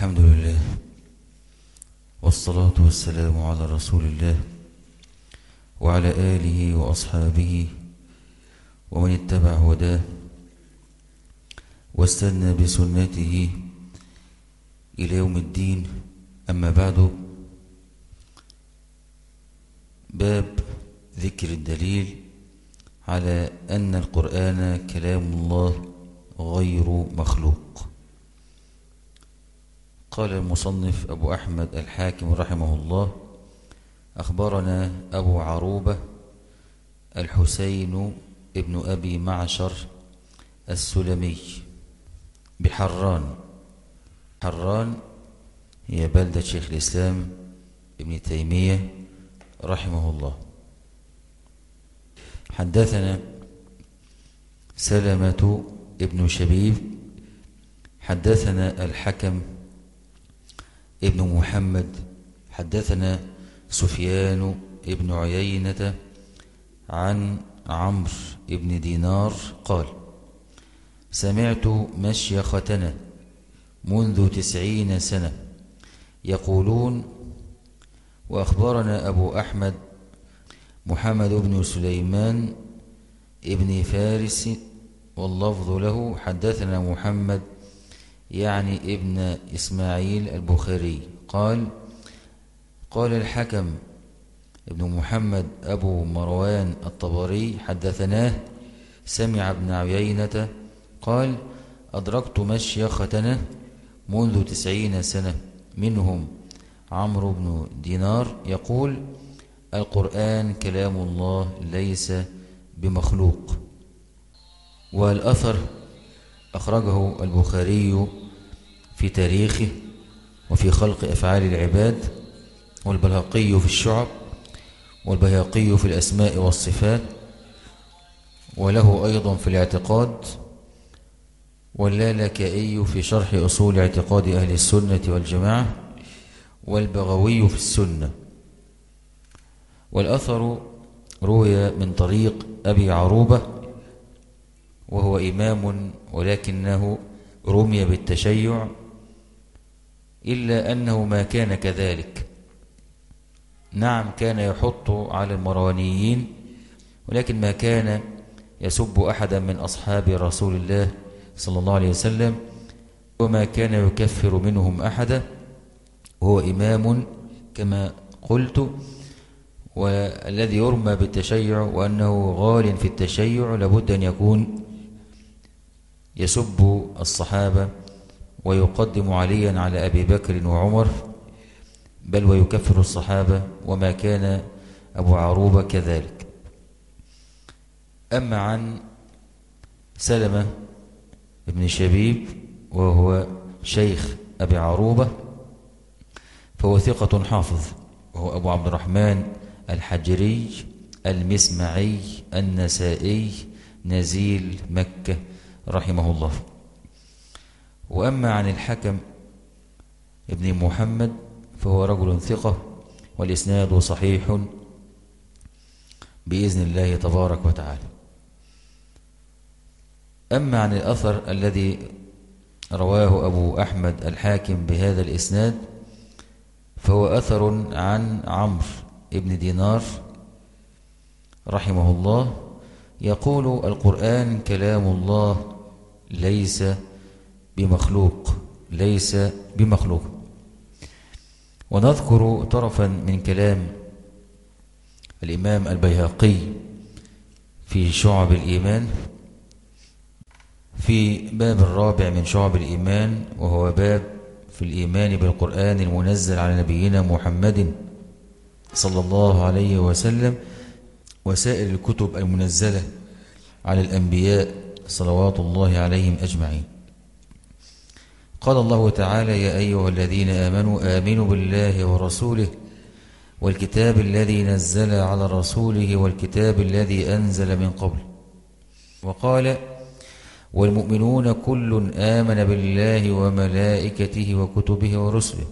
الحمد لله والصلاة والسلام على رسول الله وعلى آله وأصحابه ومن اتبع هداه واستنى بسنته إلى يوم الدين. أما بعد، باب ذكر الدليل على أن القرآن كلام الله غير مخلوق. قال المصنف أبو أحمد الحاكم رحمه الله: أخبرنا أبو عروبة الحسين ابن أبي معشر السلمي بحران. حران هي بلدة شيخ الإسلام ابن تيمية رحمه الله. حدثنا سلمة ابن شبيب حدثنا الحكم ابن محمد حدثنا سفيان ابن عيينة عن عمرو ابن دينار قال: سمعت مشيختنا منذ 90 سنة يقولون. وأخبرنا أبو أحمد محمد بن سليمان ابن فارس واللفظ له. حدثنا محمد يعني ابن إسماعيل البخاري قال: قال الحكم ابن محمد أبو مروان الطبري حدثناه سمع ابن عيينة قال: أدركت مشيختنا منذ 90 سنة منهم عمرو بن دينار يقول: القرآن كلام الله ليس بمخلوق. والأثر أخرجه البخاري في تاريخه وفي خلق أفعال العباد، والبيهقي في الشعب، والبيهقي في الأسماء والصفات، وله أيضا في الاعتقاد، واللالكائي في شرح أصول اعتقاد أهل السنة والجماعة، والبغوي في السنة. والأثر روي من طريق أبي عروبة وهو إمام، ولكنه رمي بالتشيع، إلا أنه ما كان كذلك. نعم، كان يحط على المروانيين، ولكن ما كان يسب أحدا من أصحاب رسول الله صلى الله عليه وسلم، وما كان يكفر منهم أحدا، وهو إمام كما قلت. والذي يرمى بالتشيع وأنه غال في التشيع لابد أن يكون يسب الصحابة ويقدم عليا على أبي بكر وعمر، بل ويكفر الصحابة، وما كان أبو عروبة كذلك. أما عن سلمة ابن شبيب وهو شيخ أبي عروبة فهو ثقة حافظ، وهو أبو عبد الرحمن الحجري المسمعي النسائي نزيل مكة رحمه الله. وأما عن الحكم ابن محمد فهو رجل ثقة، والإسناد صحيح بإذن الله تبارك وتعالى. أما عن الأثر الذي رواه أبو أحمد الحاكم بهذا الإسناد فهو أثر عن عمرو ابن دينار رحمه الله يقول: القرآن كلام الله ليس بمخلوق، ليس بمخلوق. ونذكر طرفا من كلام الإمام البيهقي في شعب الإيمان في باب الرابع من شعب الإيمان، وهو باب في الإيمان بالقرآن المنزل على نبينا محمد صلى الله عليه وسلم وسائر الكتب المنزلة على الأنبياء صلوات الله عليهم أجمعين. قال الله تعالى: يا أيها الذين آمنوا بالله ورسوله والكتاب الذي نزل على رسوله والكتاب الذي أنزل من قبل. وقال: والمؤمنون كل آمن بالله وملائكته وكتبه ورسله.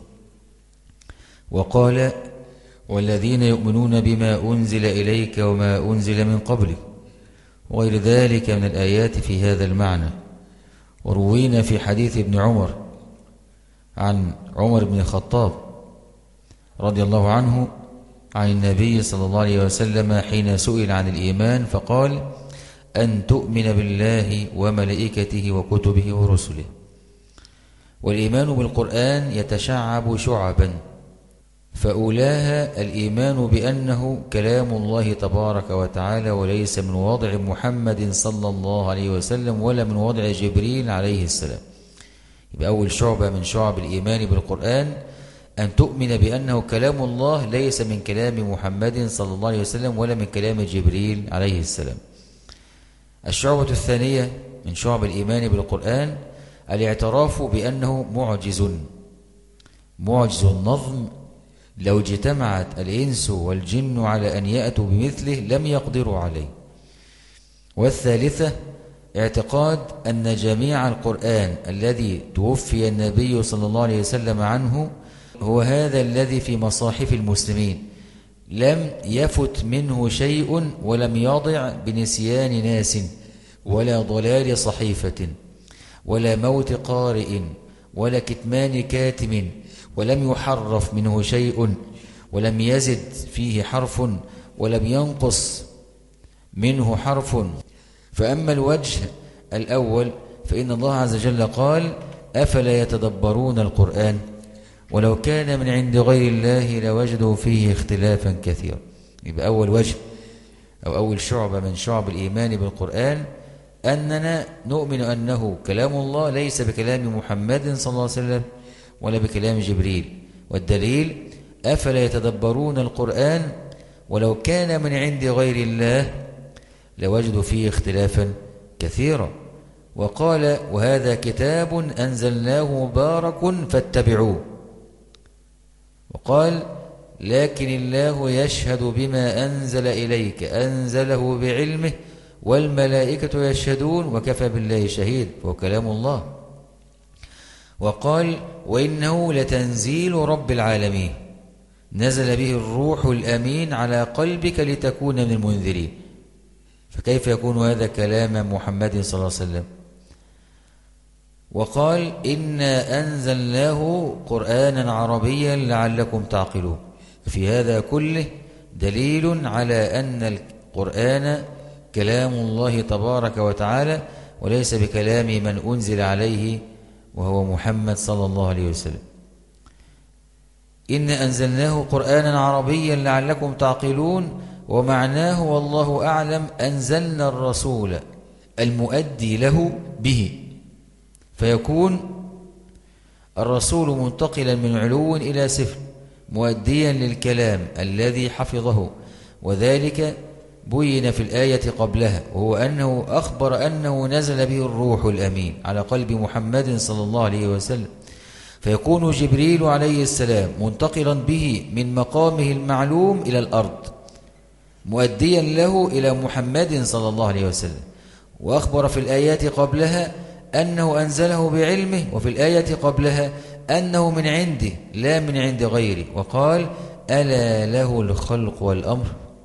وقال: والذين يؤمنون بما أنزل إليك وما أنزل من قبلك، وغير ذلك من الآيات في هذا المعنى. وروينا في حديث ابن عمر عن عمر بن الخطاب رضي الله عنه عن النبي صلى الله عليه وسلم حين سئل عن الإيمان فقال: أن تؤمن بالله وملائكته وكتبه ورسله. والإيمان بالقرآن يتشعب شعبا، فأولاها الإيمان بأنه كلام الله تبارك وتعالى وليس من وضع محمد صلى الله عليه وسلم ولا من وضع جبريل عليه السلام. يبقى أول شعبة من شعب الإيمان بالقرآن أن تؤمن بأنه كلام الله ليس من كلام محمد صلى الله عليه وسلم ولا من كلام جبريل عليه السلام. الشعبة الثانية من شعب الإيمان بالقرآن الاعتراف بأنه معجز النظم، لو اجتمعت الإنس والجن على أن يأتوا بمثله لم يقدروا عليه. والثالثة اعتقاد أن جميع القرآن الذي توفي النبي صلى الله عليه وسلم عنه هو هذا الذي في مصاحف المسلمين، لم يفت منه شيء ولم يضع بنسيان ناس ولا ضلال صحيفة ولا موت قارئ ولا كتمان كاتم، ولم يحرف منه شيء ولم يزد فيه حرف ولم ينقص منه حرف. فأما الوجه الأول فإن الله عز وجل قال: أفلا يتدبرون القرآن ولو كان من عند غير الله لوجدوا فيه اختلافا كثيرا. يبقى أول وجه أو أول شعبة من شعب الإيمان بالقرآن أننا نؤمن أنه كلام الله ليس بكلام محمد صلى الله عليه وسلم ولا بكلام جبريل. والدليل: أفلا يتدبرون القرآن ولو كان من عند غير الله لوجدوا فيه اختلافا كثيرا. وقال: وهذا كتاب أنزلناه مبارك فاتبعوه. وقال: لكن الله يشهد بما أنزل إليك أنزله بعلمه والملائكة يشهدون وكفى بالله شهيد، وهو كلام الله. وقال: وإنه لتنزيل رب العالمين نزل به الروح الأمين على قلبك لتكون من المنذرين. فكيف يكون هذا كلام محمد صلى الله عليه وسلم؟ وقال: إنا أنزلناه قرآنا عربيا لعلكم تعقلون. في هذا كله دليل على أن القرآن كلام الله تبارك وتعالى وليس بكلام من أنزل عليه وهو محمد صلى الله عليه وسلم. إنا أنزلناه قرآنا عربيا لعلكم تعقلون، ومعناه والله أعلم أنزلنا الرسول المؤدي له به، فيكون الرسول منتقلا من علو إلى سفل مؤديا للكلام الذي حفظه. وذلك بين في الآية قبلها، وهو أنه أخبر أنه نزل به الروح الأمين على قلب محمد صلى الله عليه وسلم، فيكون جبريل عليه السلام منتقلا به من مقامه المعلوم إلى الأرض مؤديا له إلى محمد صلى الله عليه وسلم. وأخبر في الآيات قبلها أنه أنزله بعلمه، وفي الآية قبلها أنه من عنده لا من عند غيره. وقال: ألا له الخلق والأمر.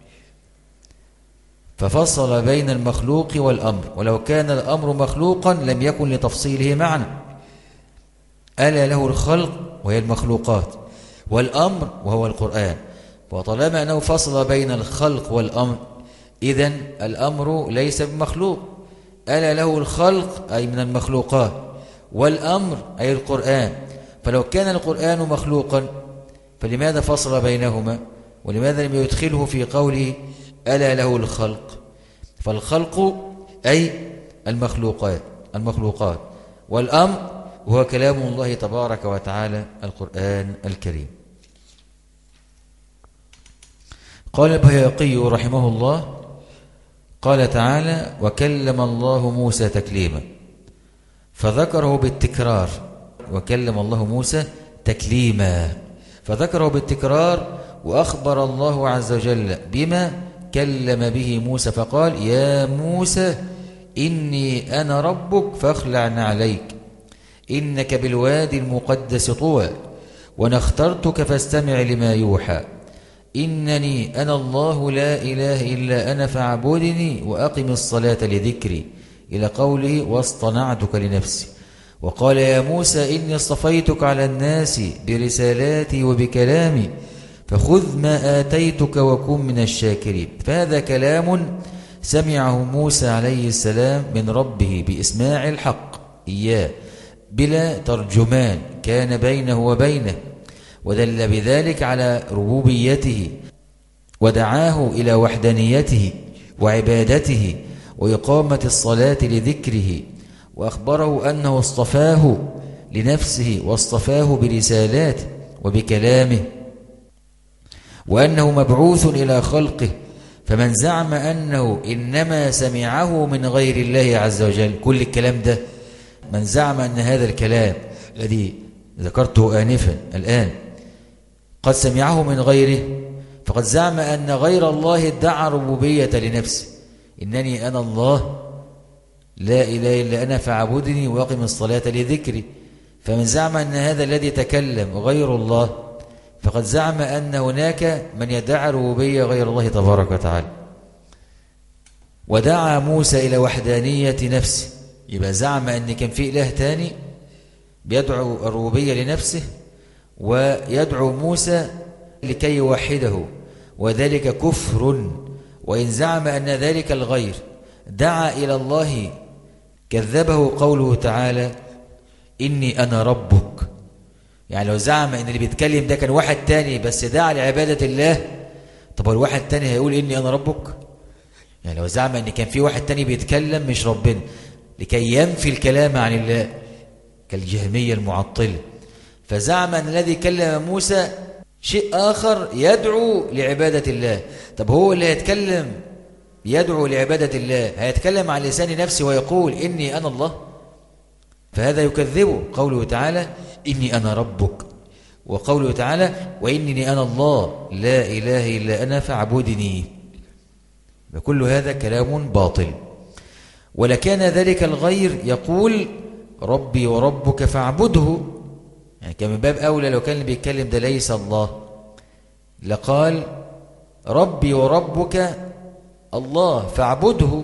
ففصل بين المخلوق والأمر، ولو كان الأمر مخلوقا لم يكن لتفصيله معنى. ألا له الخلق وهي المخلوقات، والأمر وهو القرآن. وطالما أنه فصل بين الخلق والأمر إذن الأمر ليس بمخلوق. ألا له الخلق أي من المخلوقات، والأمر أي القرآن. فلو كان القرآن مخلوقا فلماذا فصل بينهما؟ ولماذا لم يدخله في قوله ألا له الخلق؟ فالخلق أي المخلوقات، والأمر وهو كلام الله تبارك وتعالى القرآن الكريم. قال البيهقي رحمه الله: قال تعالى: وكلم الله موسى تكليما، فذكره بالتكرار. وكلم الله موسى تكليما فذكره بالتكرار، وأخبر الله عز وجل بما كلم به موسى فقال: يا موسى إني أنا ربك فاخلع نعليك إنك بالوادي المقدس طوى وأنا اخترتك فاستمع لما يوحى إنني أنا الله لا إله إلا أنا فاعبدني وأقم الصلاة لذكري، إلى قوله واصطنعتك لنفسي. وقال يا موسى إني اصطفيتك على الناس برسالاتي وبكلامي فخذ ما آتيتك وكن من الشاكرين. فهذا كلام سمعه موسى عليه السلام من ربه بإسماع الحق إياه بلا ترجمان كان بينه وبينه، ودل بذلك على ربوبيته، ودعاه إلى وحدانيته وعبادته وإقامة الصلاة لذكره، وأخبره أنه اصطفاه لنفسه واصطفاه برسالاته وبكلامه، وأنه مبعوث إلى خلقه. فمن زعم أنه إنما سمعه من غير الله عز وجل، كل الكلام ده من زعم أن هذا الكلام الذي ذكرته آنفا الآن قد سمعه من غيره، فقد زعم أن غير الله ادعى ربوبية لنفسه، إنني أنا الله لا إله إلا أنا فاعبدني وأقم الصلاة لذكري. فمن زعم أن هذا الذي تكلم غير الله فقد زعم أن هناك من يدعى ربوبية غير الله تبارك وتعالى. ودعا موسى إلى وحدانية نفسه، يبقى زعم أن كان في إله تاني بيدعو الربوبية لنفسه ويدعو موسى لكي يوحده، وذلك كفر. وإن زعم أن ذلك الغير دعا إلى الله كذبه قوله تعالى إني أنا ربك. يعني لو زعم أن اللي بيتكلم ده كان واحد تاني بس دعا لعبادة الله، طب الواحد تاني هيقول إني أنا ربك؟ يعني لو زعم أن كان في واحد تاني بيتكلم مش ربنا لكي ينفي الكلام عن الله كالجهمية المعطلة، فزعم أن الذي كلم موسى شيء آخر يدعو لعبادة الله. طب هو اللي هيتكلم يدعو لعبادة الله هيتكلم عن لسان نفسه ويقول إني أنا الله؟ فهذا يكذبه قوله تعالى إني أنا ربك، وقوله تعالى وإنني أنا الله لا إله إلا أنا فاعبدني. وكل هذا كلام باطل. ولكان ذلك الغير يقول ربي وربك فاعبده، يعني كان من باب أولى لو كان اللي بيتكلم ده ليس الله لقال ربي وربك الله فاعبده،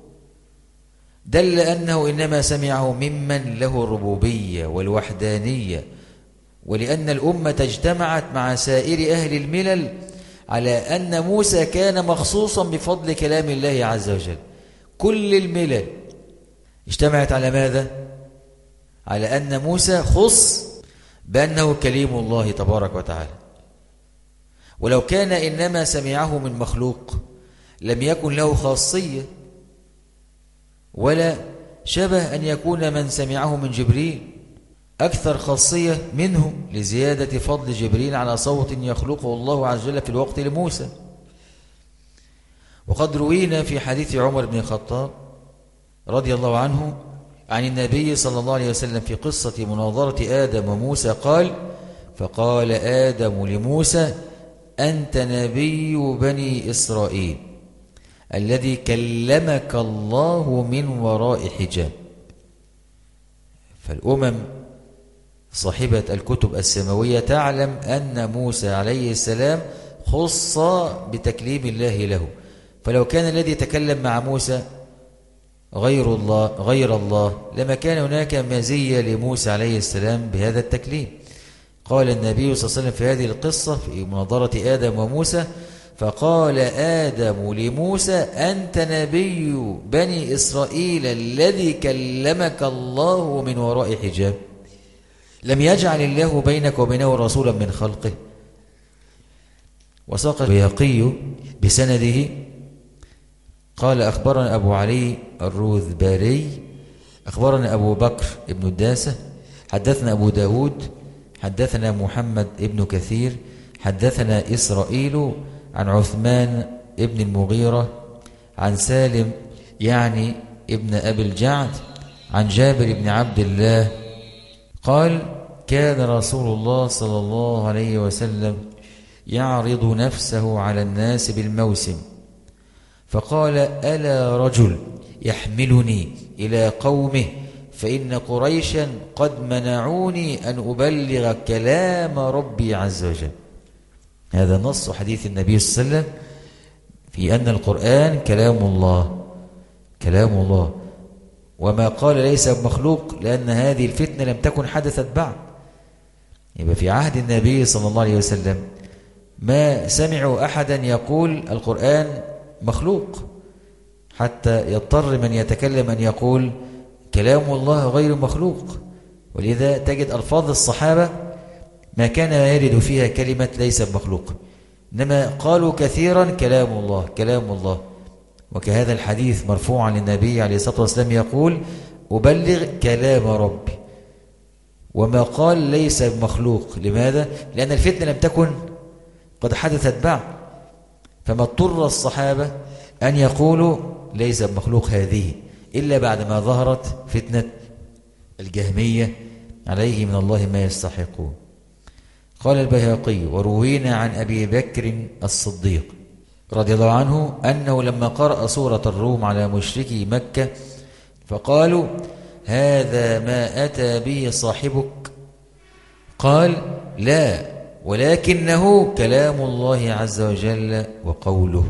دل أنه إنما سمعه ممن له الربوبية والوحدانية. ولأن الأمة اجتمعت مع سائر أهل الملل على أن موسى كان مخصوصا بفضل كلام الله عز وجل. كل الملل اجتمعت على ماذا؟ على أن موسى خص بأنه كليم الله تبارك وتعالى. ولو كان إنما سمعه من مخلوق لم يكن له خاصية، ولا شبه أن يكون من سمعه من جبريل أكثر خاصية منه لزيادة فضل جبريل على صوت يخلقه الله عز وجل في الوقت لموسى. وقد روينا في حديث عمر بن الخطاب رضي الله عنه عن النبي صلى الله عليه وسلم في قصة مناظرة آدم وموسى قال فقال آدم لموسى أنت نبي بني إسرائيل الذي كلمك الله من وراء حجاب. فالأمم صاحبة الكتب السماوية تعلم أن موسى عليه السلام خص بتكليم الله له، فلو كان الذي تكلم مع موسى غير الله لما كان هناك مزية لموسى عليه السلام بهذا التكليم. قال النبي صلى الله عليه وسلم في هذه القصة في مناظرة آدم وموسى فقال آدم لموسى أنت نبي بني إسرائيل الذي كلمك الله من وراء حجاب، لم يجعل الله بينك وبينه رسولا من خلقه. وساق البيهقي بسنده قال أخبرنا أبو علي الروذباري أخبرنا أبو بكر ابن الداسة حدثنا أبو داود حدثنا محمد ابن كثير حدثنا إسرائيل عن عثمان ابن المغيرة عن سالم يعني ابن أبي الجعد عن جابر بن عبد الله قال كان رسول الله صلى الله عليه وسلم يعرض نفسه على الناس بالموسم فقال ألا رجل يحملني إلى قومه فإن قريشا قد منعوني أن أبلغ كلام ربي عز وجل. هذا نص حديث النبي صلى الله عليه وسلم في أن القرآن كلام الله وما قال ليس بمخلوق لأن هذه الفتنة لم تكن حدثت بعد. يبقى في عهد النبي صلى الله عليه وسلم ما سمعوا أحدا يقول القرآن مخلوق، حتى يضطر من يتكلم أن يقول كلام الله غير مخلوق. ولذا تجد ألفاظ الصحابة ما كان يرد فيها كلمة ليس بمخلوق، إنما قالوا كثيرا كلام الله كلام الله. وكهذا الحديث مرفوعا للنبي عليه الصلاة والسلام يقول أبلغ كلام ربي، وما قال ليس بمخلوق. لماذا؟ لأن الفتنة لم تكن قد حدثت بعد، فما اضطر الصحابة أن يقولوا ليس بمخلوق هذه إلا بعدما ظهرت فتنة الجهمية عليه من الله ما يستحقون. قال البيهقي وروينا عن أبي بكر الصديق رضي الله عنه أنه لما قرأ سورة الروم على مشركي مكة فقالوا هذا ما أتى به صاحبك، قال لا ولكنه كلام الله عز وجل وقوله.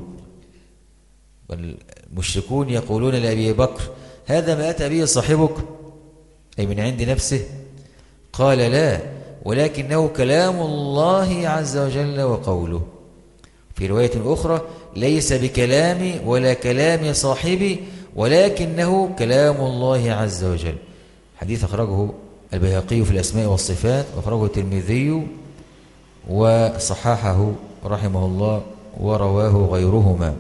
والمشركون يقولون لأبي بكر هذا ما أتى به صاحبك أي من عند نفسه، قال لا ولكنه كلام الله عز وجل وقوله. في رواية أخرى ليس بكلامي ولا كلام صاحبي ولكنه كلام الله عز وجل. حديث أخرجه البيهقي في الأسماء والصفات، وأخرجه الترمذي وصححه رحمه الله ورواه غيرهما.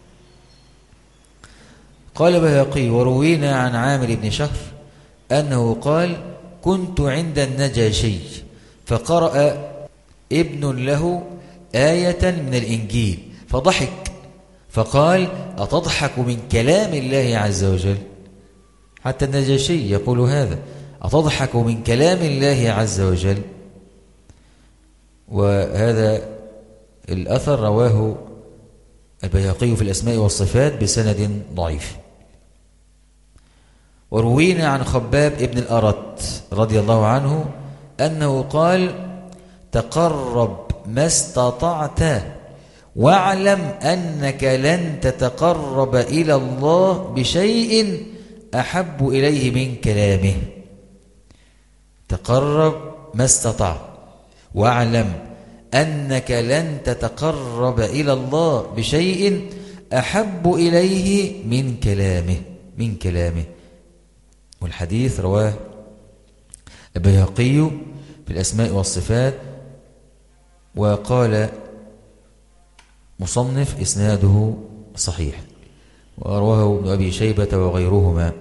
قال البيهقي وروينا عن عامر بن شهر أنه قال كنت عند النجاشي فقرأ ابن له آية من الإنجيل فضحك فقال أتضحك من كلام الله عز وجل؟ حتى النجاشي يقول هذا، أتضحك من كلام الله عز وجل؟ وهذا الأثر رواه البيهقي في الأسماء والصفات بسند ضعيف. وروينا عن خباب ابن الأرت رضي الله عنه أنه قال تقرب ما استطعت واعلم أنك لن تتقرب إلى الله بشيء أحب إليه من كلامه. تقرب ما استطعت واعلم أنك لن تتقرب إلى الله بشيء أحب إليه من كلامه. والحديث رواه البيهقي في الأسماء والصفات، وقال مصنف إسناده صحيح، ورواه ابن أبي شيبة وغيرهما.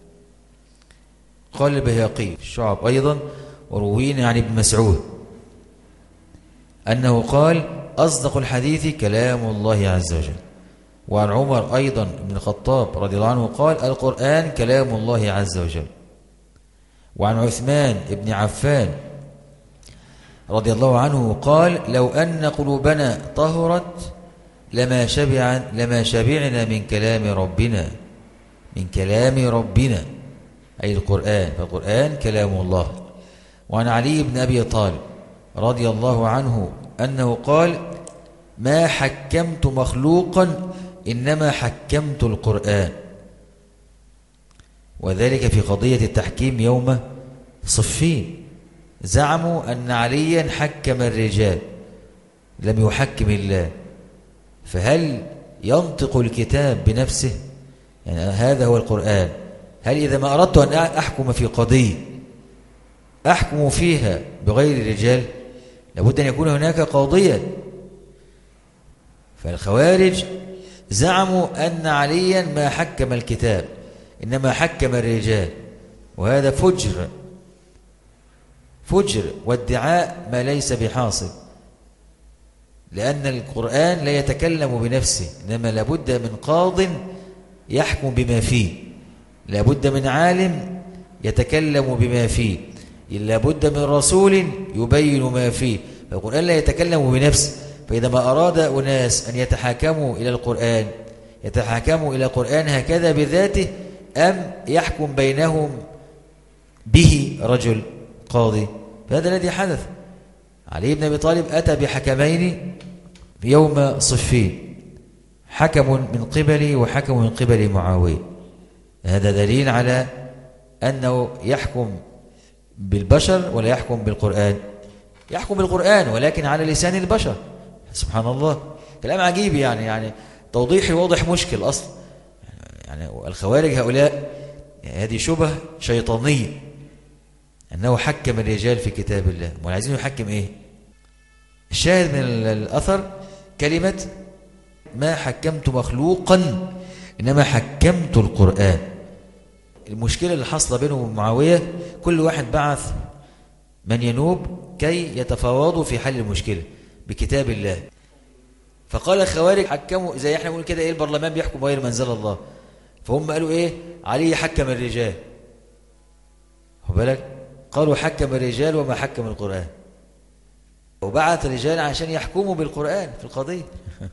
قال البيهقي في الشعب أيضا وروينا عن ابن مسعود أنه قال أصدق الحديث كلام الله عز وجل. وعن عمر أيضا بن الخطاب رضي الله عنه قال القرآن كلام الله عز وجل. وعن عثمان بن عفان رضي الله عنه قال لو أن قلوبنا طهرت لما شبعنا من كلام ربنا أي القرآن، فالقرآن كلام الله. وعن علي بن أبي طالب رضي الله عنه أنه قال ما حكمت مخلوقا إنما حكمت القرآن. وذلك في قضية التحكيم يوم صفين، زعموا أن عليا حكم الرجال لم يحكم الله، فهل ينطق الكتاب بنفسه؟ يعني هذا هو القرآن. هل إذا ما أردت أن أحكم في قضية أحكم فيها بغير الرجال؟ لابد أن يكون هناك قاضيا. فالخوارج زعموا أن عليا ما حكم الكتاب إنما حكم الرجال، وهذا فجر وادعاء ما ليس بحاصل، لأن القرآن لا يتكلم بنفسه، إنما لابد من قاض يحكم بما فيه، لابد من عالم يتكلم بما فيه، لابد من رسول يبين ما فيه. فالقرآن لا يتكلم بنفسه، فإذا ما أراد أناس أن يتحاكموا إلى القرآن يتحاكموا إلى القرآن هكذا بذاته، أم يحكم بينهم به رجل قاضي؟ فهذا الذي حدث. علي بن أبي طالب أتى بحكمين في يوم صفين، حكم من قبلي وحكم من قبل معاوية. هذا دليل على أنه يحكم بالبشر ولا يحكم بالقرآن؟ يحكم بالقرآن ولكن على لسان البشر. سبحان الله، كلام عجيب يعني توضيحي واضح مشكل أصلا. يعني الخوارج هؤلاء هذه شبه شيطانية أنه حكم الرجال في كتاب الله. وعايزين يحكم إيه؟ الشاهد من الأثر كلمة ما حكمت مخلوقا إنما حكمت القرآن. المشكلة اللي حصل بينه وبين معاوية كل واحد بعث من ينوب كي يتفاوضوا في حل المشكلة بكتاب الله. فقال الخوارج حكموا زي احنا بنقول كده، ايه البرلمان بيحكم غير ما انزل الله، فهم قالوا ايه علي حكم الرجال. خد بالك، قالوا حكم الرجال وما حكم القرآن، وبعث الرجال عشان يحكموا بالقرآن في القضية.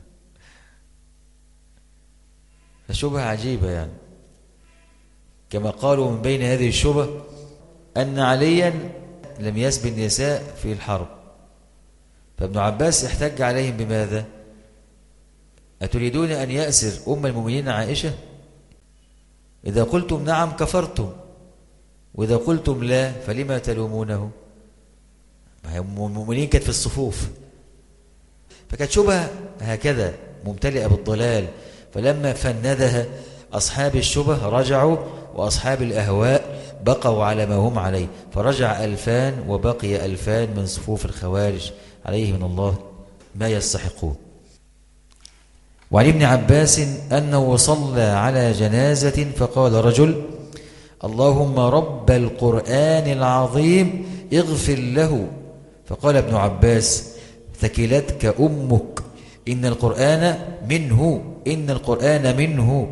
فشبهة عجيبة يعني. كما قالوا من بين هذه الشبه أن عليا لم يسب النساء في الحرب، فابن عباس احتج عليهم بماذا؟ أتريدون أن يأسر أم المؤمنين عائشة؟ إذا قلتم نعم كفرتم، وإذا قلتم لا فلما تلومونه؟ أم المؤمنين كانت في الصفوف. فكانت شبهة هكذا ممتلئة بالضلال، فلما فندها أصحاب الشبه رجعوا، وأصحاب الأهواء بقوا على ما هم عليه، فرجع 2000 وبقي 2000 من صفوف الخوارج عليه من الله ما يستحقون. وعن ابن عباس أنه صلى على جنازة فقال رجل: اللهم رب القرآن العظيم اغفر له. فقال ابن عباس: ثكلتك أمك، إن القرآن منه، إن القرآن منه.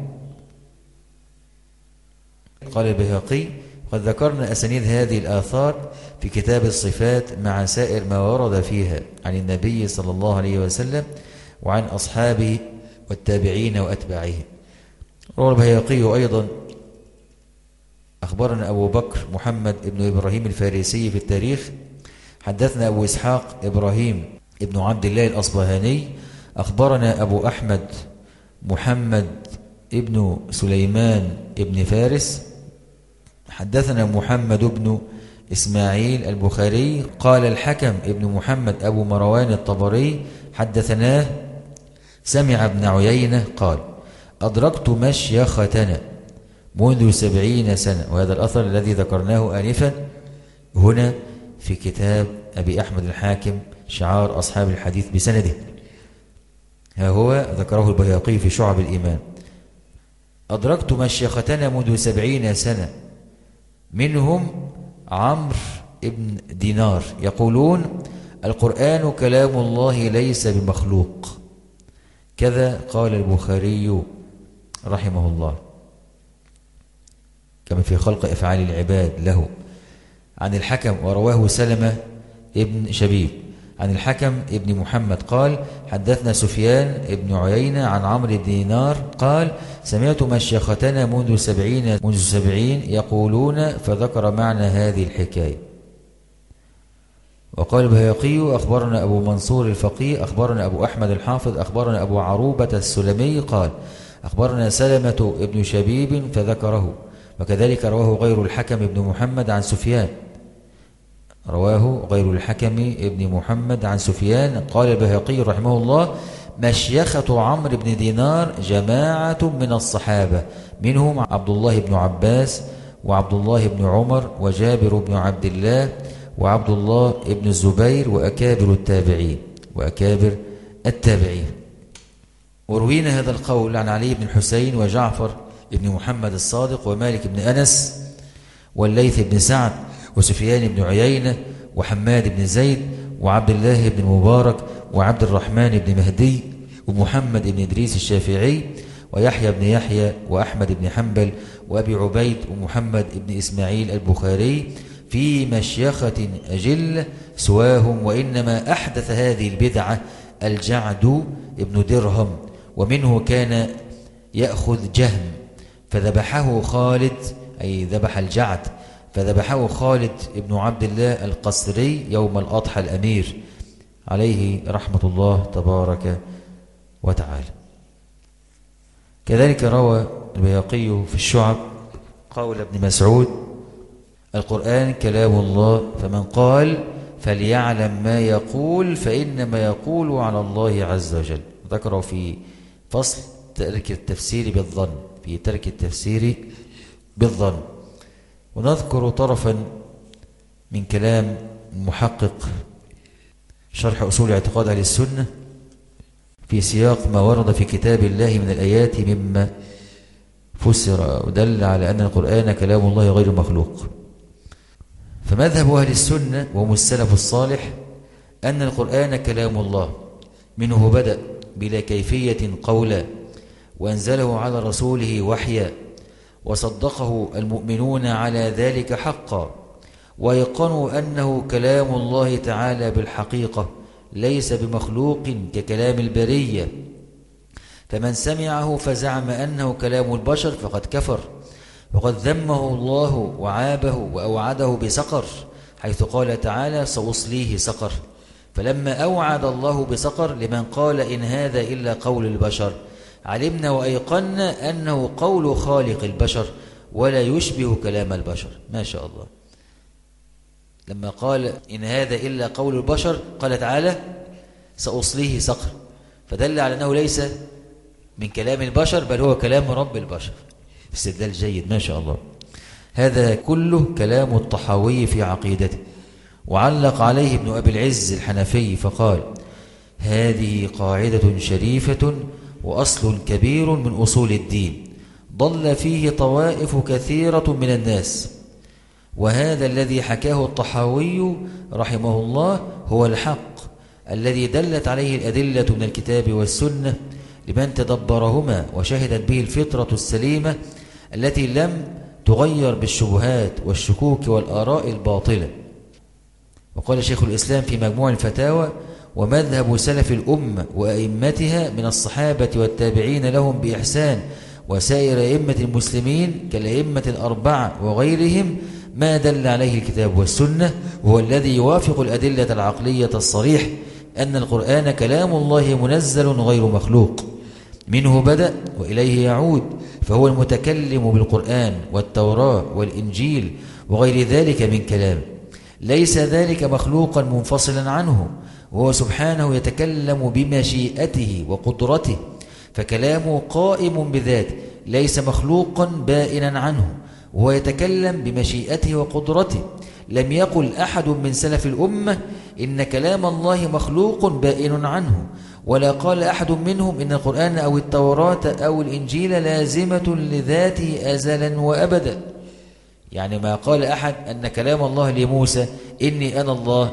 قال البيهقي: قد ذكرنا أسانيد هذه الآثار في كتاب الصفات مع سائر ما ورد فيها عن النبي صلى الله عليه وسلم وعن أصحابه والتابعين وأتباعهم. روى البيهقي أيضا: أخبرنا أبو بكر محمد بن إبراهيم الفارسي في التاريخ، حدثنا أبو إسحاق إبراهيم ابن عبد الله الأصبهاني، أخبرنا أبو أحمد محمد ابن سليمان ابن فارس، حدثنا محمد بن إسماعيل البخاري، قال الحكم ابن محمد أبو مروان الطبري حدثناه سمع ابن عيينة قال: أدركت مشيختنا منذ 70 سنة. وهذا الأثر الذي ذكرناه آنفا هنا في كتاب أبي أحمد الحاكم شعار أصحاب الحديث بسنده، ها هو ذكره البيهقي في شعب الإيمان: أدركت مشيختنا منذ 70 سنة، منهم عمرو بن دينار يقولون: القرآن كلام الله ليس بمخلوق. كذا قال البخاري رحمه الله، كما في خلق أفعال العباد له. عن الحكم ورواه سلمة ابن شبيب عن الحكم ابن محمد قال: حدثنا سفيان ابن عيينة عن عمرو بن دينار قال: سمعت مشيختنا منذ 70 يقولون، فذكر معنى هذه الحكاية. وقال البيهقي: أخبرنا أبو منصور الفقيه، أخبرنا أبو أحمد الحافظ، أخبرنا أبو عروبة السلمي قال: أخبرنا سلمة ابن شبيب فذكره. وكذلك رواه غير الحكم ابن محمد عن سفيان، رواه غير الحكم ابن محمد عن سفيان. قال البيهقي رحمه الله: مشيخة عمرو بن دينار جماعة من الصحابة، منهم عبد الله بن عباس وعبد الله بن عمر وجابر بن عبد الله وعبد الله بن الزبير وأكابر التابعين. وروينا هذا القول عن علي بن الحسين وجعفر بن محمد الصادق ومالك بن أنس والليث بن سعد وسفيان بن عيينة وحماد بن زيد وعبد الله بن مبارك وعبد الرحمن بن مهدي ومحمد بن إدريس الشافعي ويحيى بن يحيى وأحمد بن حنبل وأبي عبيد ومحمد بن إسماعيل البخاري في مشيخة أجل سواهم. وإنما أحدث هذه البدعة الجعد بن درهم، ومنه كان يأخذ جهم فذبحه خالد، أي ذبح الجعد فذبحه خالد بن عبد الله القصري يوم الأضحى الأمير عليه رحمة الله تبارك وتعالى. كذلك روى البيهقي في الشعب قول ابن مسعود: القرآن كلام الله، فمن قال فليعلم ما يقول فإنما يقول على الله عز وجل. ذكره في فصل ترك التفسير بالظن، في ترك التفسير بالظن. ونذكر طرفا من كلام المحقق شرح أصول اعتقاد أهل السنة في سياق ما ورد في كتاب الله من الآيات مما فسر ودل على أن القرآن كلام الله غير مخلوق. فمذهب أهل السنة وهم السلف الصالح أن القرآن كلام الله، منه بدأ بلا كيفية قولا، وأنزله على رسوله وحيا، وصدقه المؤمنون على ذلك حقا، ويقنوا أنه كلام الله تعالى بالحقيقة ليس بمخلوق ككلام البرية. فمن سمعه فزعم أنه كلام البشر فقد كفر، وقد ذمه الله وعابه وأوعده بسقر، حيث قال تعالى: سأصليه سقر. فلما أوعد الله بسقر لمن قال إن هذا إلا قول البشر، علمنا وأيقنا أنه قول خالق البشر ولا يشبه كلام البشر. ما شاء الله. لما قال إن هذا إلا قول البشر قال تعالى: سأصليه سقر، فدل على أنه ليس من كلام البشر بل هو كلام رب البشر. استدلال جيد ما شاء الله. هذا كله كلام الطحاوي في عقيدته. وعلق عليه ابن أبي العز الحنفي فقال: هذه قاعدة شريفة وأصل كبير من أصول الدين، ضل فيه طوائف كثيرة من الناس، وهذا الذي حكاه الطحاوي رحمه الله هو الحق الذي دلت عليه الأدلة من الكتاب والسنة لمن تدبرهما وشهدت به الفطرة السليمة التي لم تغير بالشبهات والشكوك والآراء الباطلة. وقال شيخ الإسلام في مجموع الفتاوى: ومذهب سلف الأمة وأئمتها من الصحابة والتابعين لهم بإحسان وسائر أئمة المسلمين كالأئمة الأربعة وغيرهم ما دل عليه الكتاب والسنة، وهو الذي يوافق الأدلة العقلية الصريح أن القرآن كلام الله منزل غير مخلوق، منه بدأ وإليه يعود، فهو المتكلم بالقرآن والتوراة والإنجيل وغير ذلك من كلام، ليس ذلك مخلوقا منفصلا عنه، وهو سبحانه يتكلم بمشيئته وقدرته، فكلامه قائم بذاته ليس مخلوقا بائنا عنه، وهو يتكلم بمشيئته وقدرته. لم يقل أحد من سلف الأمة إن كلام الله مخلوق بائن عنه، ولا قال أحد منهم إن القرآن أو التوراة أو الإنجيل لازمة لذاته أزلا وأبدا. يعني ما قال أحد أن كلام الله لموسى إني أنا الله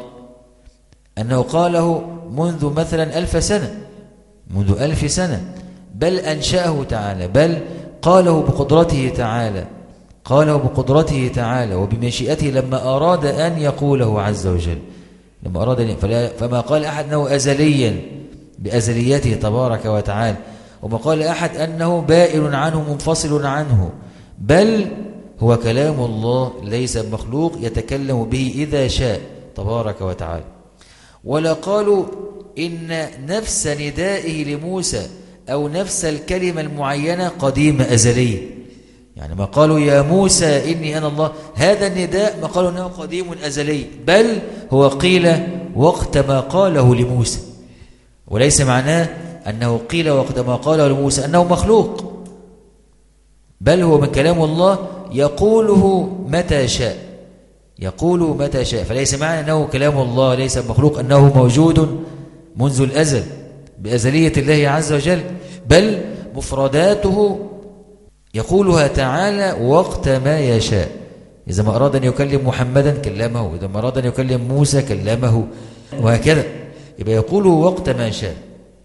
أنه قاله منذ مثلا 1000 سنة، منذ 1000 سنة، بل أنشأه تعالى، بل قاله بقدرته تعالى، قاله بقدرته تعالى وبمشيئته لما أراد أن يقوله عز وجل، لما أراد فما قال أحد أنه أزليا بأزليته تبارك وتعالى، وما قال أحد أنه بائن عنه منفصل عنه، بل هو كلام الله ليس مخلوق يتكلم به إذا شاء تبارك وتعالى. ولا قالوا إن نفس ندائه لموسى أو نفس الكلمة المعينة قديمة أزلية، يعني ما قالوا يا موسى إني أنا الله، هذا النداء ما قالوا أنه قديم أزلي، بل هو قيل وقت ما قاله لموسى، وليس معناه أنه قيل وقت ما قاله لموسى أنه مخلوق، بل هو من كلام الله يقوله متى شاء، يقوله متى شاء. فليس معنى أنه كلام الله ليس مخلوق أنه موجود منذ الأزل بأزلية الله عز وجل، بل مفرداته يقولها تعالى وقت ما يشاء. إذا ما أراد أن يكلم محمدا كلمه، إذا ما أراد أن يكلم موسى كلمه، وهكذا، يبقى يقوله وقت ما شاء.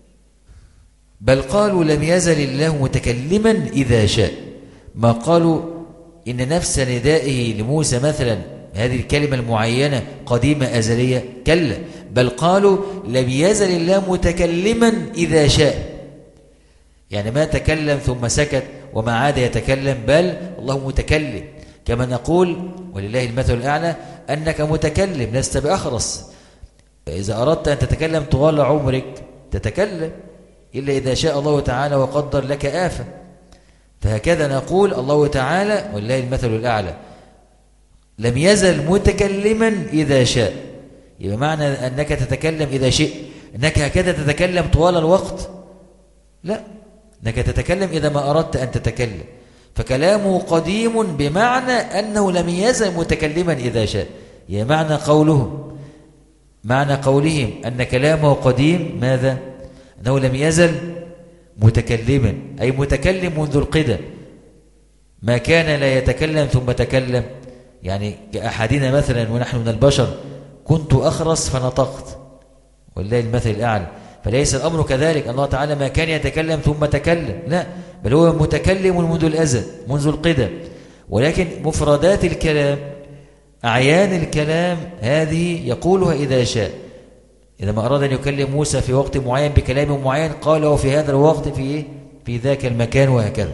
بل قالوا لم يزل الله متكلما إذا شاء، ما قالوا إن نفس ندائه لموسى مثلا هذه الكلمة المعينة قديمة أزلية، كلا، بل قالوا لم يزل الله متكلما إذا شاء، يعني ما تكلم ثم سكت وما عاد يتكلم، بل الله متكلم، كما نقول ولله المثل الأعلى أنك متكلم لست بأخرس، إذا أردت أن تتكلم طوال عمرك تتكلم، إلا إذا شاء الله تعالى وقدر لك آفة، فهكذا نقول الله تعالى ولله المثل الأعلى لم يزل متكلما إذا شاء. يبقى معنى أنك تتكلم إذا شئت أنك هكذا تتكلم طوال الوقت؟ لا، أنك تتكلم إذا ما أردت أن تتكلم. فكلامه قديم بمعنى أنه لم يزل متكلما إذا شاء. يعني معنى قولهم أن كلامه قديم ماذا؟ أنه لم يزل متكلما، أي متكلم منذ القدم، ما كان لا يتكلم ثم تكلم. يعني كأحدنا مثلا ونحن من البشر، كنت أخرس فنطقت والله المثل الأعلى. فليس الأمر كذلك، الله تعالى ما كان يتكلم ثم تكلم، لا، بل هو متكلم منذ الأزل منذ القدم. ولكن مفردات الكلام، أعيان الكلام هذه يقولها إذا شاء. إذا ما أراد أن يكلم موسى في وقت معين بكلام معين قاله في هذا الوقت في ذاك المكان، وهكذا.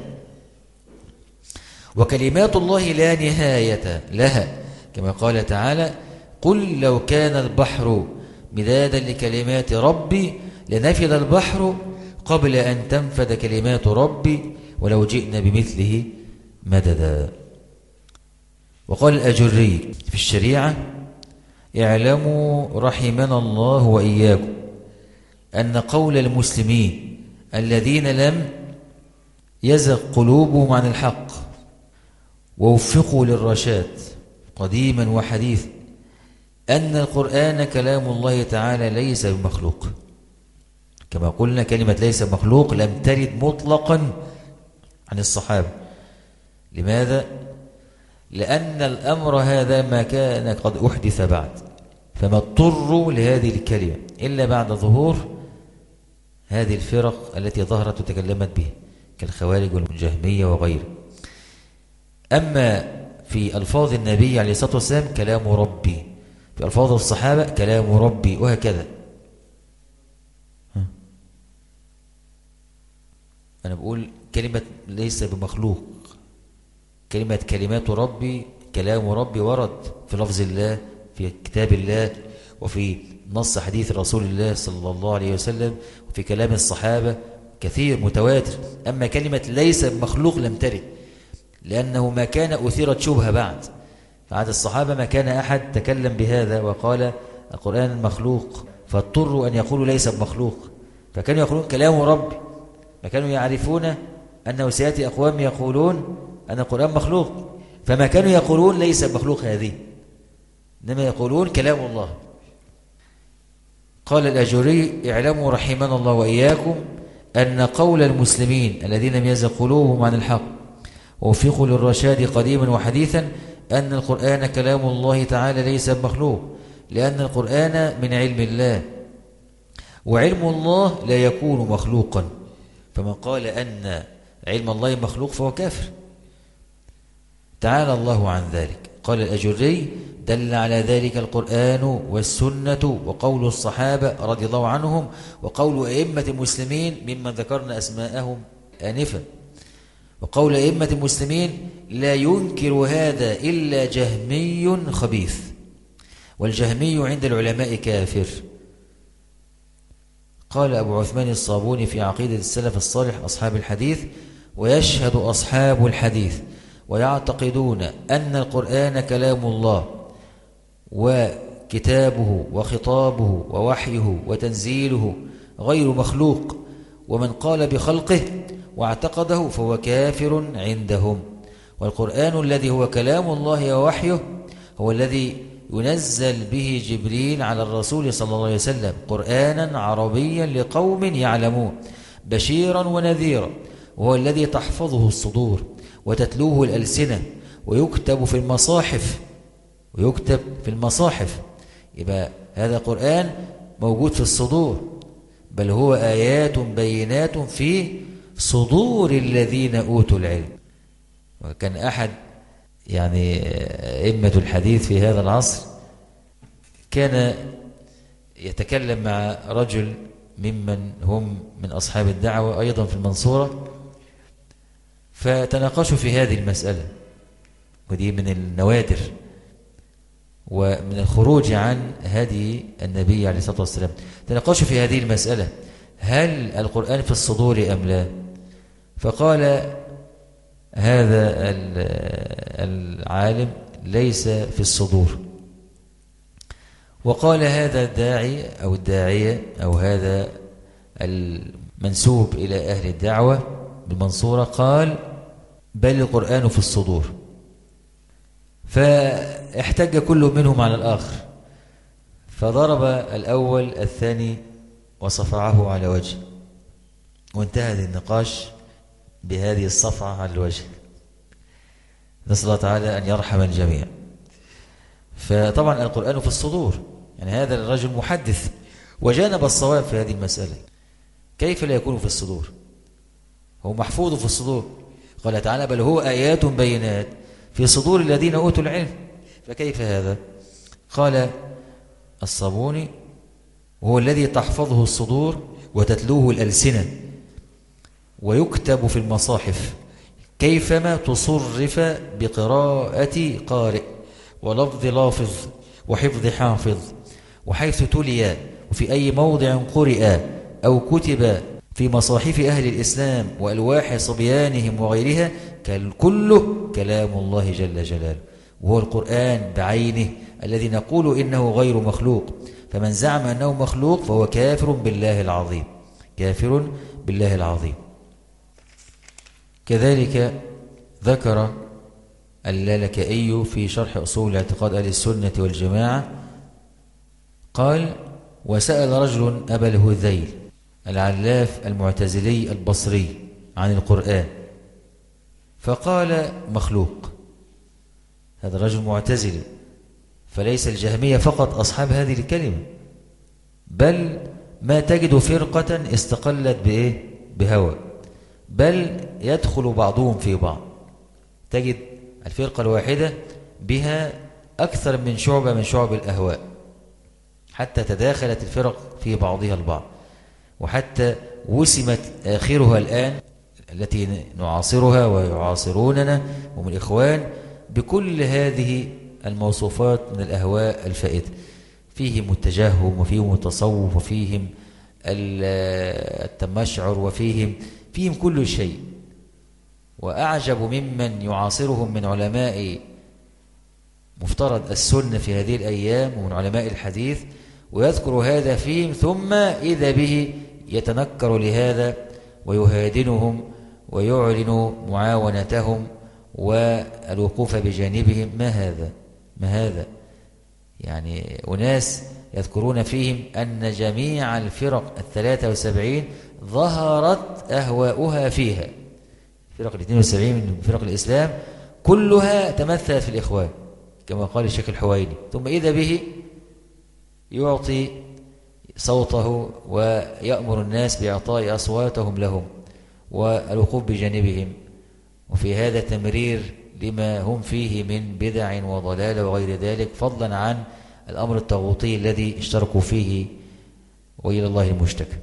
وكلمات الله لا نهاية لها، كما قال تعالى: قل لو كان البحر مدادا لكلمات ربي لنفد البحر قبل أن تنفد كلمات ربي ولو جئنا بمثله مددا. وقال الأجري في الشريعة: اعلموا رحمنا الله وإياكم أن قول المسلمين الذين لم يزغ قلوبهم عن الحق ووفقوا للرشاد قديما وحديثا أن القرآن كلام الله تعالى ليس بمخلوق. كما قلنا كلمة ليس بمخلوق لم ترد مطلقا عن الصحابة. لماذا؟ لأن الأمر هذا ما كان قد أحدث بعد، فما اضطروا لهذه الكلمة إلا بعد ظهور هذه الفرق التي ظهرت وتكلمت به كالخوارج والجهمية وغيره. أما في ألفاظ النبي عليه الصلاة والسلام كلام ربي، في ألفاظ الصحابة كلام ربي، وهكذا. أنا بقول كلمة ليس بمخلوق، كلمات ربي كلام ربي ورد في لفظ الله في كتاب الله وفي نص حديث رسول الله صلى الله عليه وسلم وفي كلام الصحابة كثير متواتر. أما كلمة ليس بمخلوق لم ترد، لأنه ما كان أثيرت شبهة بعد فعاد الصحابة ما كان أحد تكلم بهذا وقال القرآن مخلوق، فاضطروا أن يقولوا ليس بمخلوق، فكانوا يقولون كلام ربي، فكانوا يعرفون أنه سيأتي أقوام يقولون أن القرآن مخلوق، فما كانوا يقولون ليس بمخلوق هذه، إنما يقولون كلام الله. قال الأجري: اعلموا رحمنا الله وإياكم أن قول المسلمين الذين لم يزغ قلوبهم عن الحق ووفقوا للرشاد قديما وحديثا أن القرآن كلام الله تعالى ليس بمخلوق، لأن القرآن من علم الله، وعلم الله لا يكون مخلوقا، فمن قال أن علم الله مخلوق فهو كافر. تعالى الله عن ذلك. قال الأجري: دل على ذلك القرآن والسنة وقول الصحابة رضي الله عنهم وقول أئمة المسلمين ممن ذكرنا أسماءهم آنفا. وقول أئمة المسلمين لا ينكر هذا إلا جهمي خبيث، والجهمي عند العلماء كافر. قال أبو عثمان الصابوني في عقيدة السلف الصالح أصحاب الحديث: ويشهد أصحاب الحديث ويعتقدون أن القرآن كلام الله وكتابه وخطابه ووحيه وتنزيله غير مخلوق، ومن قال بخلقه واعتقده فهو كافر عندهم. والقرآن الذي هو كلام الله ووحيه هو الذي ينزل به جبريل على الرسول صلى الله عليه وسلم قرآنا عربيا لقوم يعلمون بشيرا ونذيرا، وهو الذي تحفظه الصدور وتتلوه الألسنة ويكتب في المصاحف. يبقى هذا قرآن موجود في الصدور، بل هو آيات بينات في صدور الذين أوتوا العلم. وكان أحد أئمة الحديث في هذا العصر كان يتكلم مع رجل ممن هم من أصحاب الدعوة أيضا في المنصورة، فتناقشوا في هذه المسألة، ودي من النوادر ومن الخروج عن هدي النبي عليه الصلاة والسلام. تناقشوا في هذه المسألة: هل القرآن في الصدور أم لا؟ فقال هذا العالم ليس في الصدور. وقال هذا الداعي أو الداعية أو هذا المنسوب إلى أهل الدعوة بالمنصورة قال بل القرآن في الصدور. فاحتج كل منهم على الآخر، فضرب الأول الثاني وصفعه على وجه، وانتهى النقاش بهذه الصفعة على الوجه. نسأل الله تعالى أن يرحم الجميع. فطبعا القرآن في الصدور، يعني هذا الرجل محدث وجانب الصواب في هذه المسألة. كيف لا يكون في الصدور؟ هو محفوظ في الصدور. قال تعالى بل هو آيات بينات في صدور الذين أوتوا العلم. فكيف هذا؟ قال الصابوني هو الذي تحفظه الصدور وتتلوه الألسنة ويكتب في المصاحف كيفما تصرف بقراءة قارئ ولفظ لافظ وحفظ حافظ، وحيث تلي وفي أي موضع قرئ أو كتب في مصاحف أهل الإسلام وألواح صبيانهم وغيرها كله كلام الله جل جلاله، وهو القرآن بعينه الذي نقول إنه غير مخلوق. فمن زعم أنه مخلوق فهو كافر بالله العظيم، كافر بالله العظيم. كذلك ذكر اللالكائي في شرح أصول اعتقاد أهل السنة والجماعة قال وسأل رجل أبا الهذيل العلاف المعتزلي البصري عن القرآن فقال مخلوق. هذا الرجل معتزلي، فليس الجهمية فقط أصحاب هذه الكلمة، بل ما تجد فرقة استقلت بهوى، بل يدخل بعضهم في بعض. تجد الفرقة الواحدة بها أكثر من شعبة من شعب الأهواء، حتى تداخلت الفرق في بعضها البعض، وحتى وسمت آخرها الآن التي نعاصرها ويعاصروننا ومن الإخوان بكل هذه الموصوفات من الأهواء الفائدة. فيهم التجهم وفيهم التصوف وفيهم التمشعر وفيهم كل شيء. وأعجب ممن يعاصرهم من علماء مفترض السنة في هذه الأيام ومن علماء الحديث ويذكر هذا فيهم، ثم إذا به يتنكر لهذا ويهادنهم ويعلن معاونتهم والوقوف بجانبهم. ما هذا يعني أناس يذكرون فيهم أن جميع الفرق 73 ظهرت أهواؤها فيها. فرق 72 من فرق الإسلام كلها تمثلت في الإخوان كما قال الشيخ الحويني، ثم إذا به يعطي صوته ويأمر الناس بإعطاء أصواتهم لهم والوقوف بجانبهم، وفي هذا تمرير لما هم فيه من بدع وضلال وغير ذلك، فضلا عن الأمر الطاغوتي الذي اشتركوا فيه وإلى الله المشتكى.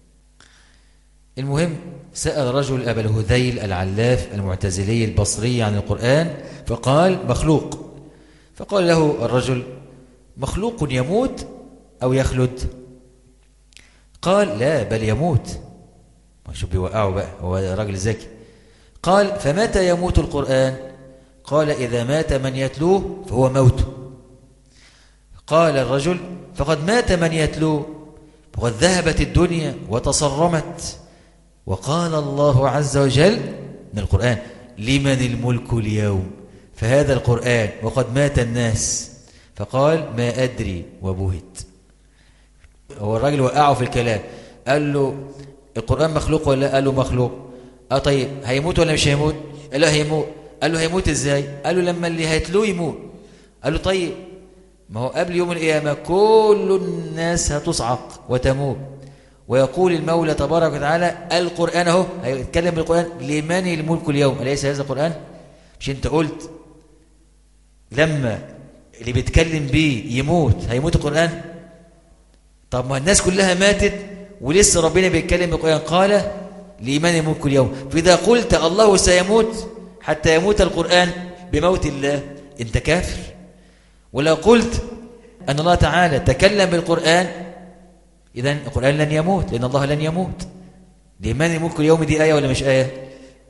المهم سأل رجل أبا الهذيل العلاف المعتزلي البصري عن القرآن فقال مخلوق. فقال له الرجل مخلوق يموت أو يخلد؟ قال لا بل يموت. شو بيوقعوا بقى، هو راجل ذكي. قال فمتى يموت القرآن؟ قال إذا مات من يتلوه فهو موت. قال الرجل فقد مات من يتلوه، وقد ذهبت الدنيا وتصرمت، وقال الله عز وجل من القرآن لمن الملك اليوم، فهذا القرآن وقد مات الناس. فقال ما أدري وبهت. هو الراجل وقعه في الكلام، قال له القرآن مخلوق ولا؟ قال له مخلوق. طيب هيموت ولا مش هيموت؟ قال له هيموت. قال له هيموت ازاي؟ قال له لما اللي هيتلوه يموت. قال له طيب ما هو قبل يوم القيامة كل الناس هتصعق وتموت، ويقول المولى تبارك وتعالى القرآن اهو هيتكلم بالقرآن لمن الملك اليوم، أليس هذا القرآن؟ مش انت قلت لما اللي بيتكلم بيه يموت هيموت القرآن؟ طب ما الناس كلها ماتت ولسه ربنا بيتكلم بالقرآن قال لمن الملك اليوم. فإذا قلت الله سيموت حتى يموت القرآن بموت الله انت كافر. ولو قلت أن الله تعالى تكلم بالقرآن إذن القرآن لن يموت، لأن الله لن يموت. لمن الملك اليوم دي آية ولا مش آية؟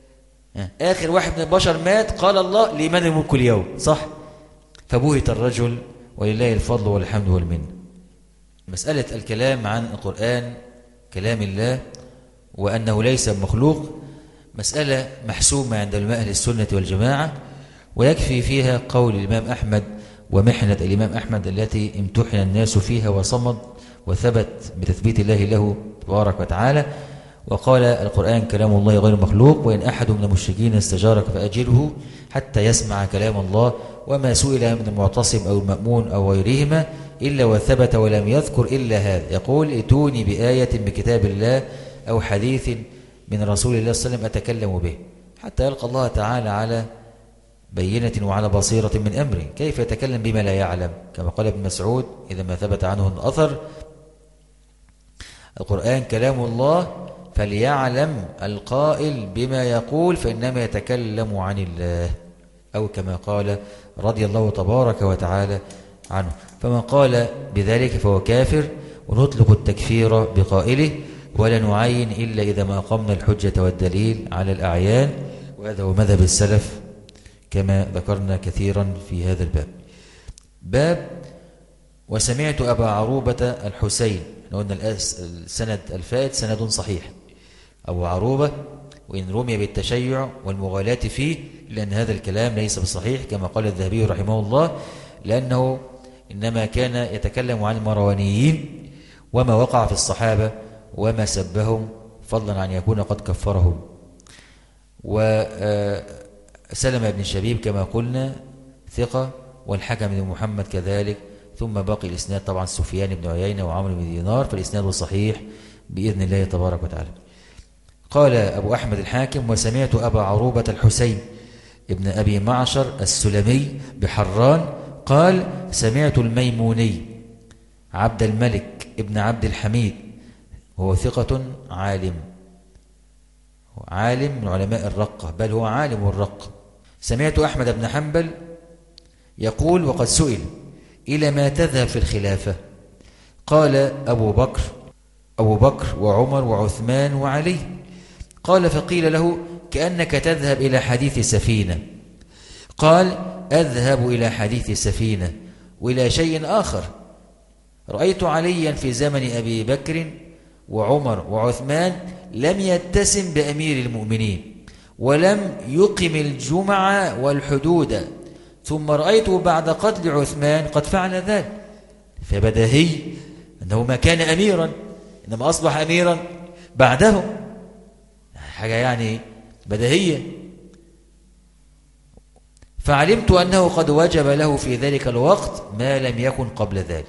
آخر واحد من البشر مات قال الله لمن الملك اليوم، صح؟ فبهت الرجل ولله الفضل والحمد والمنه. مسألة الكلام عن القرآن كلام الله وأنه ليس مخلوق مسألة محسومة عند علماء أهل السنة والجماعة، ويكفي فيها قول الإمام أحمد ومحنة الإمام أحمد التي امتحن الناس فيها وصمد وثبت بتثبيت الله له تبارك وتعالى، وقال القرآن كلام الله غير مخلوق، وإن أحد من المشركين استجارك فأجره حتى يسمع كلام الله. وما سئل من المعتصم أو المأمون أو غيرهما إلا وثبت ولم يذكر إلا هذا، يقول ائتوني بآية من كتاب الله أو حديث من رسول الله صلى الله عليه وسلم أتكلم به، حتى يلقى الله تعالى على بينة وعلى بصيرة من أمره. كيف يتكلم بما لا يعلم؟ كما قال ابن مسعود إذا ما ثبت عنه الأثر القرآن كلام الله فليعلم القائل بما يقول فإنما يتكلم عن الله، أو كما قال رضي الله تبارك وتعالى عنه. فمن قال بذلك فهو كافر، ونطلق التكفير بقائله ولا نعين إلا إذا ما أقمنا الحجة والدليل على الأعيان، وهذا هو مذهب السلف كما ذكرنا كثيرا في هذا الباب. باب وسمعت أبا عروبة الحسين، قلنا السند الفائت سند صحيح، أبو عروبة وإن رمي بالتشيع والمغالاة فيه، لأن هذا الكلام ليس بصحيح كما قال الذهبي رحمه الله، لأنه إنما كان يتكلم عن المروانيين وما وقع في الصحابة وما سبهم، فضلا عن يكون قد كفرهم. وسلم بن شبيب كما قلنا ثقة، والحكم بن محمد كذلك، ثم باقي الإسناد طبعا سفيان بن عيينة وعمرو بن دينار، فالإسناد صحيح بإذن الله تبارك وتعالى. قال أبو أحمد الحاكم وسمعت أبا عروبة الحسين ابن أبي معشر السلمي بحران قال سمعت الميموني عبد الملك ابن عبد الحميد، وهو ثقة عالم، عالم من علماء الرقة، بل هو عالم الرقة. سمعت أحمد بن حنبل يقول وقد سئل إلى ما تذهب في الخلافة؟ قال أبو بكر وعمر وعثمان وعلي. قال فقيل له كأنك تذهب إلى حديث سفينة. قال أذهب إلى حديث سفينة وإلى شيء آخر. رأيت عليا في زمن أبي بكر وعمر وعثمان لم يتسم بأمير المؤمنين ولم يقم الجمعة والحدود، ثم رأيته بعد قتل عثمان قد فعل ذلك، فبدهي أنه ما كان أميرا إنما أصبح أميرا بعده، حاجة يعني بدهية. فعلمت أنه قد وجب له في ذلك الوقت ما لم يكن قبل ذلك.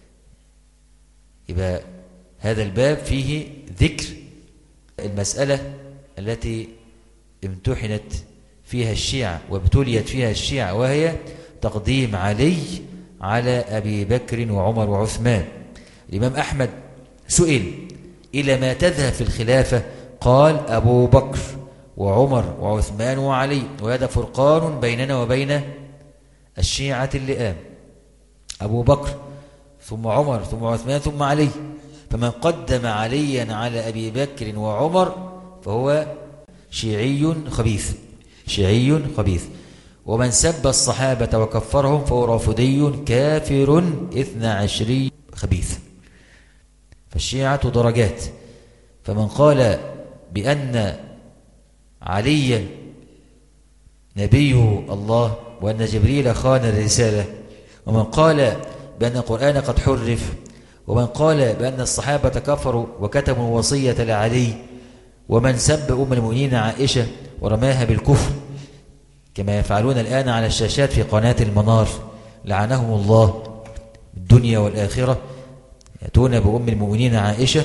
يبقى هذا الباب فيه ذكر المسألة التي امتحنت فيها الشيعة وابتليت فيها الشيعة، وهي تقديم علي على أبي بكر وعمر وعثمان. الإمام أحمد سئل إلى ما تذهب في الخلافة؟ قال أبو بكر وعمر وعثمان وعلي، وهذا فرقان بيننا وبين الشيعة اللئام، أبو بكر ثم عمر ثم عثمان ثم علي. فمن قدم عليا على أبي بكر وعمر فهو شيعي خبيث، شيعي خبيث. ومن سب الصحابة وكفرهم فهو رافضي كافر 12 خبيث. فالشيعة درجات، فمن قال بأن عليا نبي الله وأن جبريل خان الرسالة، ومن قال بأن القرآن قد حرف، ومن قال بأن الصحابة كفروا وكتموا الوصية لعلي، ومن سب أم المؤمنين عائشة ورماها بالكفر كما يفعلون الآن على الشاشات في قناة المنار لعنهم الله الدنيا والآخرة، يأتون بأم المؤمنين عائشة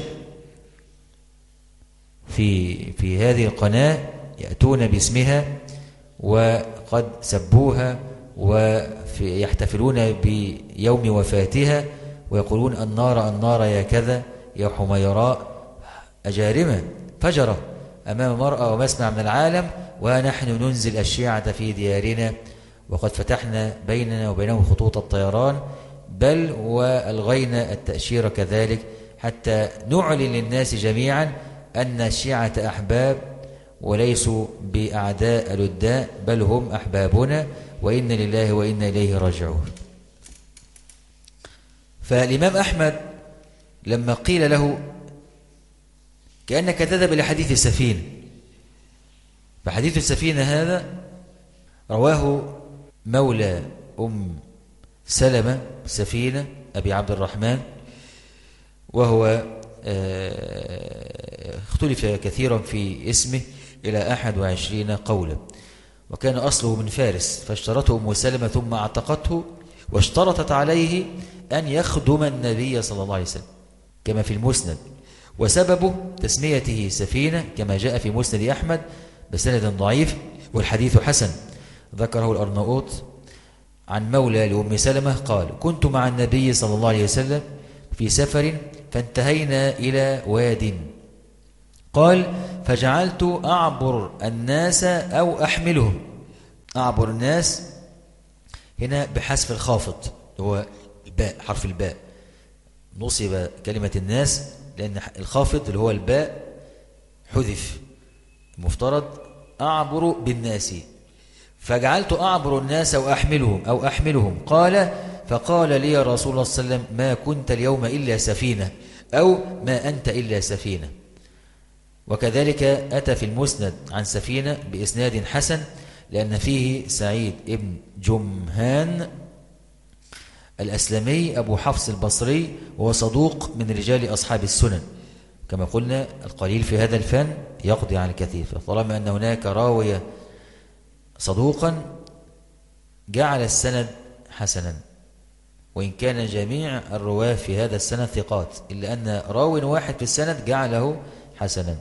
في هذه القناة، يأتون باسمها وقد سبوها ويحتفلون بيوم وفاتها ويقولون النار النار يا كذا يا حميراء، أجارمة فجرة أمام المرأة ومسمع من العالم، ونحن ننزل الشيعة في ديارنا وقد فتحنا بيننا وبينهم خطوط الطيران، بل وألغينا التأشيرة كذلك، حتى نعلن للناس جميعا أن الشيعة أحباب وليسوا بأعداء لداء، بل هم أحبابنا، وإنا لله وإنا إليه راجعون. فالإمام أحمد لما قيل له كأنك تذهب إلى حديث السفينة، فحديث السفينة هذا رواه مولى أم سلمة سفينة أبي عبد الرحمن، وهو اختلف كثيرا في اسمه إلى 21 قولا، وكان أصله من فارس، فاشترته أم سلمة ثم اعتقته، واشترطت عليه أن يخدم النبي صلى الله عليه وسلم كما في المسند، وسببه تسميته سفينة كما جاء في مسند أحمد بسند ضعيف، والحديث حسن. ذكره الأرناؤوط عن مولى لأم سلمة قال: كنت مع النبي صلى الله عليه وسلم في سفر فانتهينا إلى واد، قال: فجعلت أعبر الناس أو أحملهم. أعبر الناس هنا بحذف الخافض، هو الباء، حرف الباء، نصب كلمة الناس لأن الخافض اللي هو الباء حذف، المفترض أعبر بالناس، فجعلت أعبر الناس أو أحملهم. قال: فقال لي رسول الله صلى الله عليه وسلم: ما كنت اليوم إلا سفينة، أو ما أنت إلا سفينة. وكذلك أتى في المسند عن سفينة بإسناد حسن، لأن فيه سعيد ابن جمهان الأسلمي أبو حفص البصري، وهو صدوق من رجال أصحاب السنن، كما قلنا القليل في هذا الفن يقضي على الكثير، فطالما أن هناك راوية صدوقا جعل السند حسنا، وإن كان جميع الرواه في هذا السند ثقات، إلا أن راو واحد في السند جعله حسنا.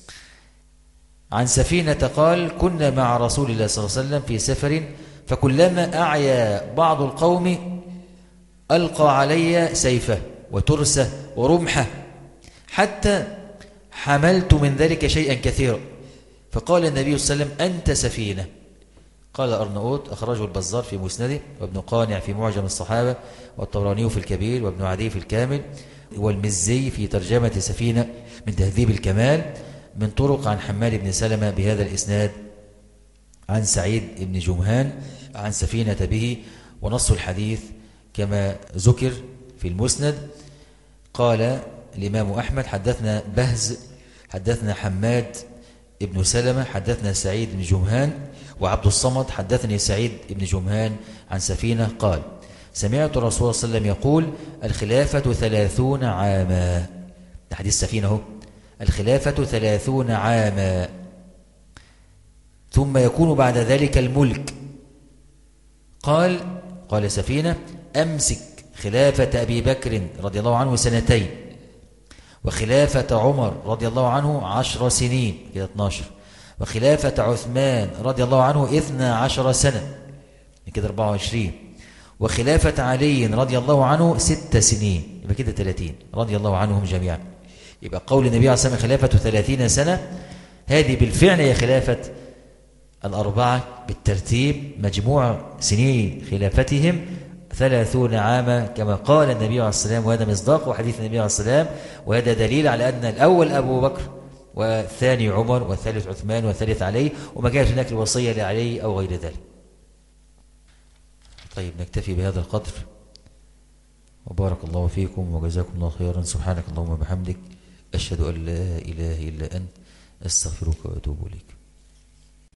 عن سفينة قال: كنا مع رسول الله صلى الله عليه وسلم في سفر، فكلما أعيا بعض القوم ألقى علي سيفه وترسه ورمحه، حتى حملت من ذلك شيئا كثيرا، فقال النبي صلى الله عليه وسلم: أنت سفينة. قال أرناؤوط: أخرجه البزار في مسنده، وابن قانع في معجم الصحابة، والطبراني في الكبير، وابن عدي في الكامل، والمزي في ترجمة سفينة من تهذيب الكمال، من طرق عن حماد بن سلمة بهذا الإسناد عن سعيد بن جمهان عن سفينة به، ونص الحديث كما ذكر في المسند. قال الإمام أحمد: حدثنا بهز حدثنا حماد ابن سلمة حدثنا سعيد بن جمهان، وعبد الصمد حدثني سعيد بن جمهان عن سفينة قال: سمعت رسول الله صلى الله عليه وسلم يقول: الخلافة 30 عاما. ده حديث سفينة، الخلافة 30 عاما، ثم يكون بعد ذلك الملك. قال سفينة: أمسك خلافة أبي بكر رضي الله عنه 2 سنين، وخلافة عمر رضي الله عنه 10 سنين، كده 12، وخلافة عثمان رضي الله عنه 12 سنة، كده 24، وخلافة علي رضي الله عنه 6 سنين، يبقى كده 30 رضي الله عنهم جميعا. يبقى قول النبي عليه الصلاة والسلام خلافة 30 سنة، هذه بالفعل هي خلافة الأربعة بالترتيب، مجموع سنين خلافتهم 30 عاما كما قال النبي عليه الصلاة والسلام، وهذا مصداق وحديث النبي عليه الصلاة والسلام، وهذا دليل على أن الأول أبو بكر، والثاني عمر، والثالث عثمان، والثالث علي، وما كانت هناك الوصية لعلي أو غير ذلك. طيب نكتفي بهذا القدر، وبارك الله فيكم وجزاكم الله خيرا. سبحانك اللهم وبحمدك، أشهد أن لا إله إلا أنت، أستغفرك وأتوب إليك.